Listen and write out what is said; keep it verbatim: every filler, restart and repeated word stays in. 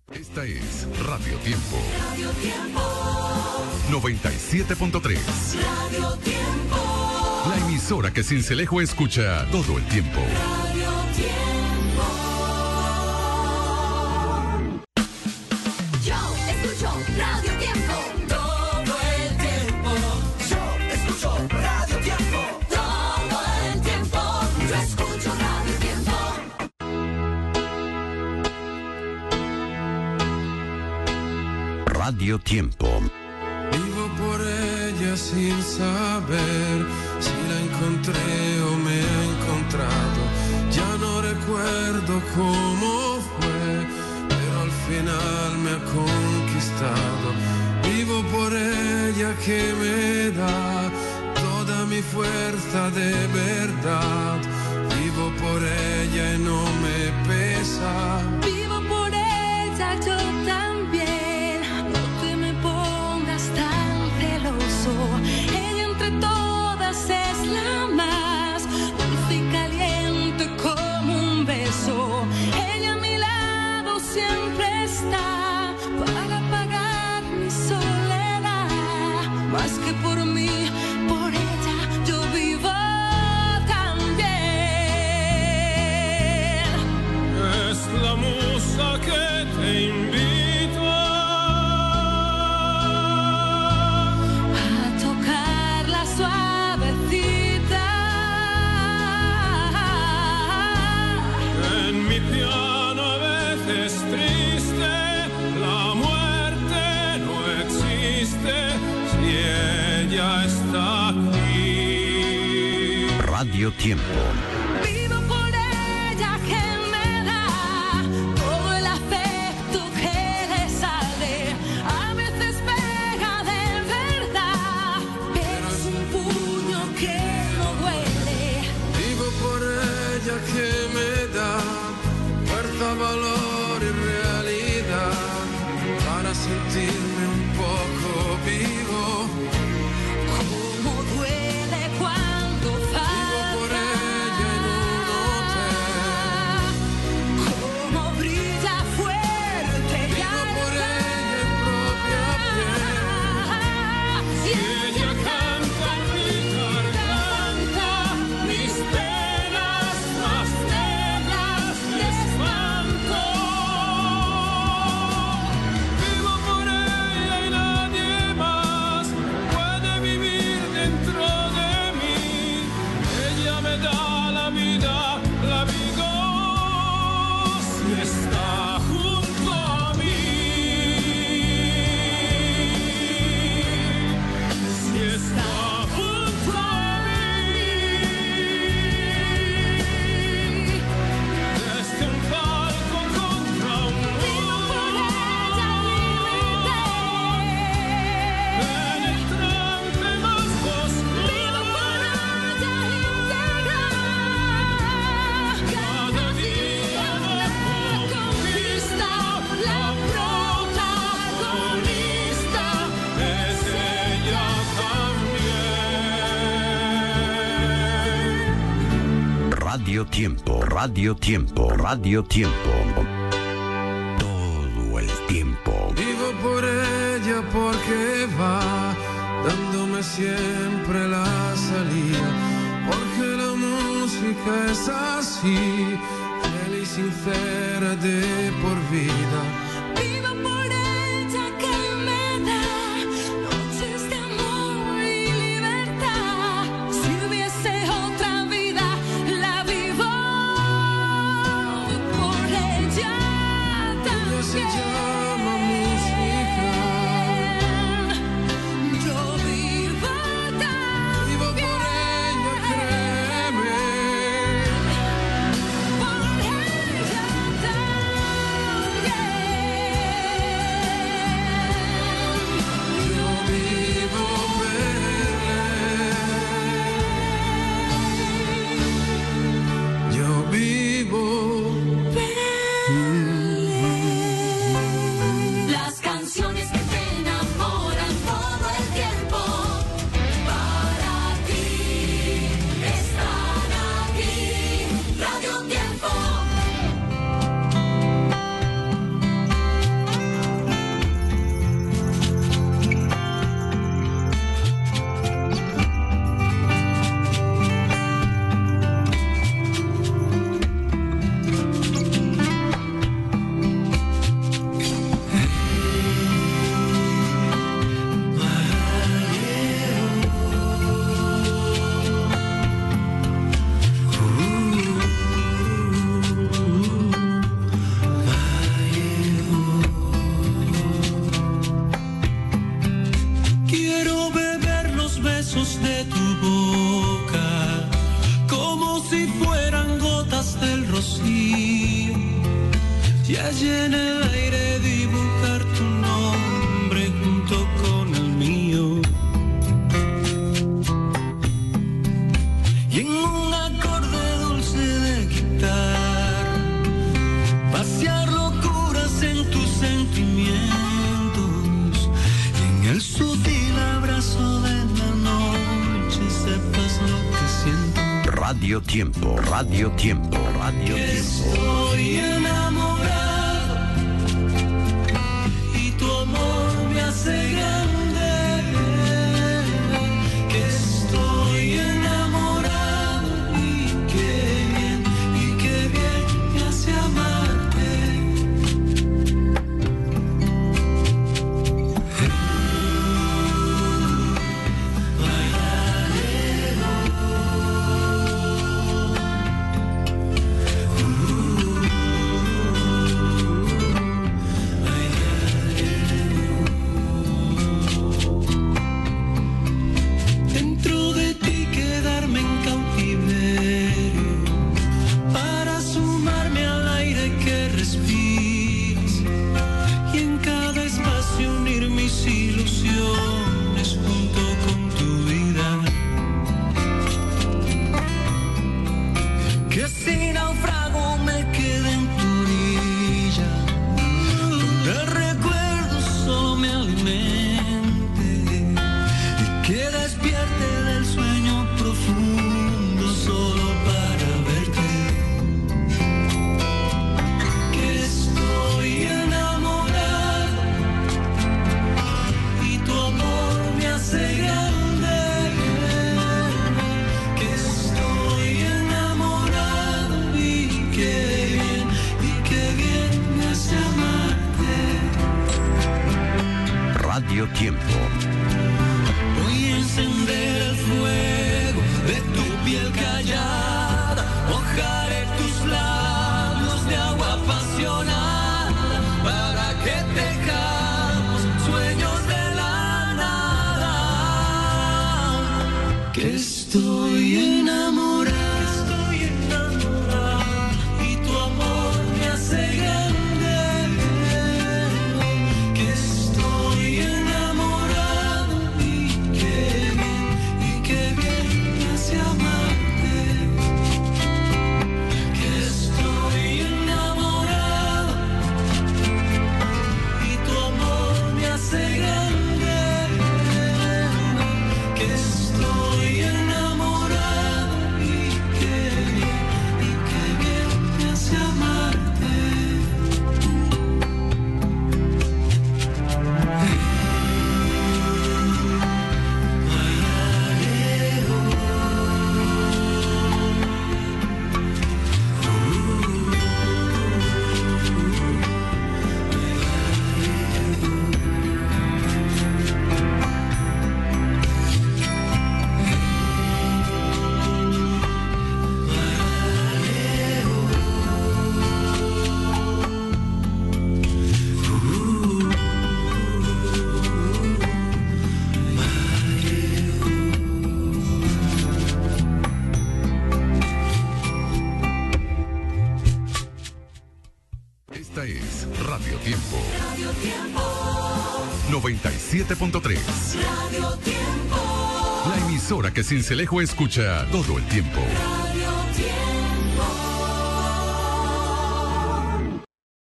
Esta es Radio Tiempo. Radio Tiempo. noventa y siete punto tres. Radio Tiempo. La emisora que Sincelejo escucha todo el tiempo. Radio Tiempo. Yo escucho Radio Tiempo. Todo el tiempo. Yo escucho Radio Tiempo. Todo el tiempo. Yo escucho Radio Tiempo. Radio Tiempo. Vivo por ella sin saber si la encontré o me ha encontrado. Ya no recuerdo cómo fue, pero al final me ha conquistado. Vivo por ella que me da toda mi fuerza de verdad. Vivo por ella y no me pesa. Vivo por ella, yo también. No te me pongas tan celoso. Ella entre todas es la más dulce y caliente como un beso. Ella a mi lado siempre está para apagar mi soledad. Más que por mí, por ella yo vivo también. Es la musa que te invita A tocarla suavecita. en mi piano, a veces triste. La muerte no existe si ella está aquí. Radio Tiempo. Vivo por ella que me da todo el afecto que le sale. A veces pega de verdad, pero es un puño que no duele. Vivo por ella que me da fuerza, valor y realidad para sentirme un poco vivo. Cómo duele cuando Vivo por ella en un hotel. falta. Cómo brilla fuerte y Vivo por ella en propia piel. Si Ella canta en mi garganta mis penas más negras de espanto. Vivo por ella y nadie más puede vivir dentro de mí. Ella me da la vida, la vigo si está junto a mí. Si está junto a mí. Desde un palco contra un muro, penetrante más oscuro. Cada día me conquista, la protagonista es ella también. Radio Tiempo. Radio Tiempo. Radio Tiempo. Todo el tiempo. Vivo por ella porque va dándome siempre la salida. Porque la música es así, fiel y sincera de por vida. Vivo por ella que me da noches de amor y libertad. Si hubiese otra vida, la vivo por ella Ella se también. llama música. Yo vivo también. Vivo por ella, créeme. Por ella también. Yo vivo per lei. Yo vivo. Radio Tiempo, Radio Tiempo, Radio Tiempo. Estoy enamorado y tu amor me hace grande. Que estoy enamorado y qué bien, y qué bien me hace amarte. Dentro de ti quedarme en cautiverio para sumarme al aire que respiras y en cada espacio unir mis ilusiones junto con tu vida. Que si naufrago me quede en tu orilla, donde el recuerdo solo me alimente y que despierte del sueño profundo solo para verte. Que estoy enamorado y tu amor me hace grande. Que estoy enamorado y qué bien, y qué bien me hace amarte. Radio Tiempo. Voy a encender el fuego de tu piel callada, mojaré tus labios de agua apasionada para que tejamos sueños de la nada. Que estoy enamorado, estoy enamorado y tu amor me hace grande. Que estoy enamorado y qué bien, y qué bien me hace amarte. Que estoy enamorado y tu amor me hace grande. Que estoy enamorado y qué bien, y qué bien me hace amarte. Esta es Radio Tiempo Radio Tiempo, noventa y siete punto tres. Radio Tiempo, La emisora que Sincelejo escucha todo el tiempo. Radio Tiempo.